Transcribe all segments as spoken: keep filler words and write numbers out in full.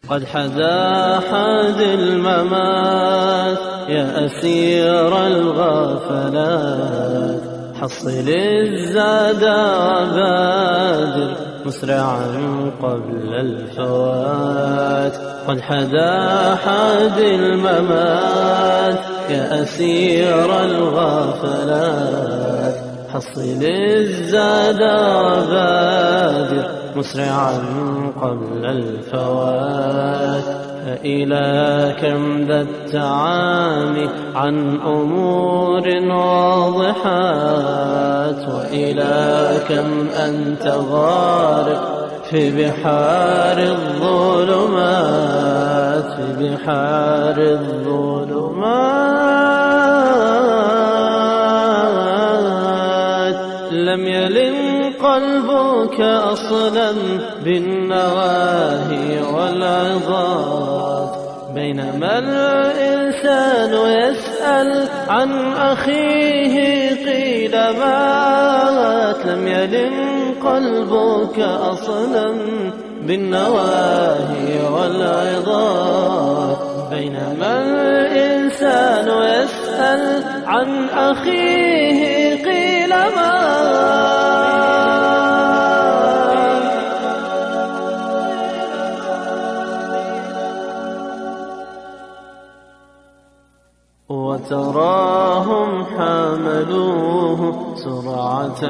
قد حدا حاد الممات يا أسير الغفلات، حصل الزاد وبادر مسرعا قبل الفوات. قد حدا حاد الممات يا أسير الغفلات، حصل الزاد وبادر مسرعا قبل الفوات. فإلى كم ذا التعامي عن أمور واضحات، وإلى كم أنت غارق في بحار الظلمات، في بحار الظلمات. لم يلن قلبك أصلا بالنواهي والعظات، بينما الإنسان يسأل عن أخيه قيل مات. لم يلن قلبك أصلا بالنواهي والعظات، بينما الإنسان يسأل عن أخيه قيل مات. وتراهم حملوه سرعة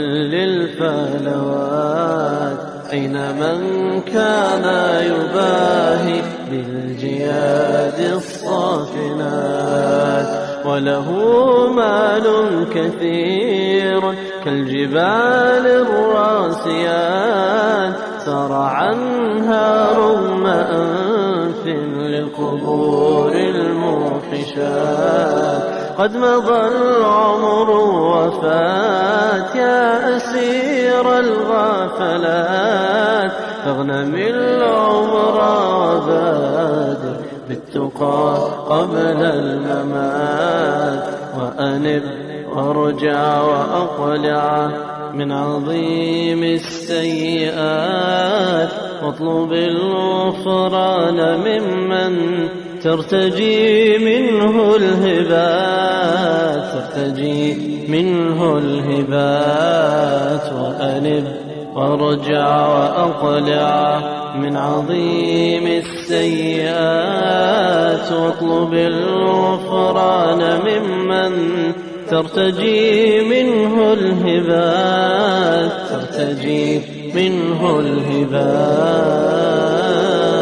للفلوات، أين من كان يباهي بالجياد الصافنات. وله مال كثير كالجبال الراسيات، سار عنها رغم أنف لقبور الموحشات. قد مضى العمر وفات يا أسير الغفلات، فاغنم العمر وبادر بالتقى قبل الممات. وأنب وارجع وأقلع من عظيم السيئات، واطلب الغفران ممن ترتجي منه الهبات، ترتجي منه الهبات. وأنب وارجع وأقلع من عظيم السيئات، واطلب الغفران ممن ترتجي منه الهبات، ترتجي منه الهبات.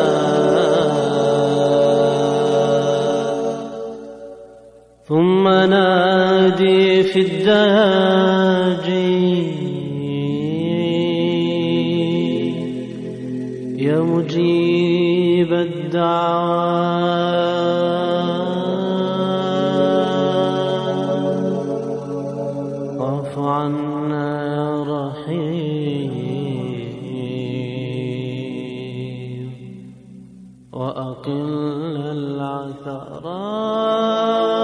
ثم نادي في الداجي يا مجيب الدعوات، اعف عنا يا رحيم وأقل العثرات.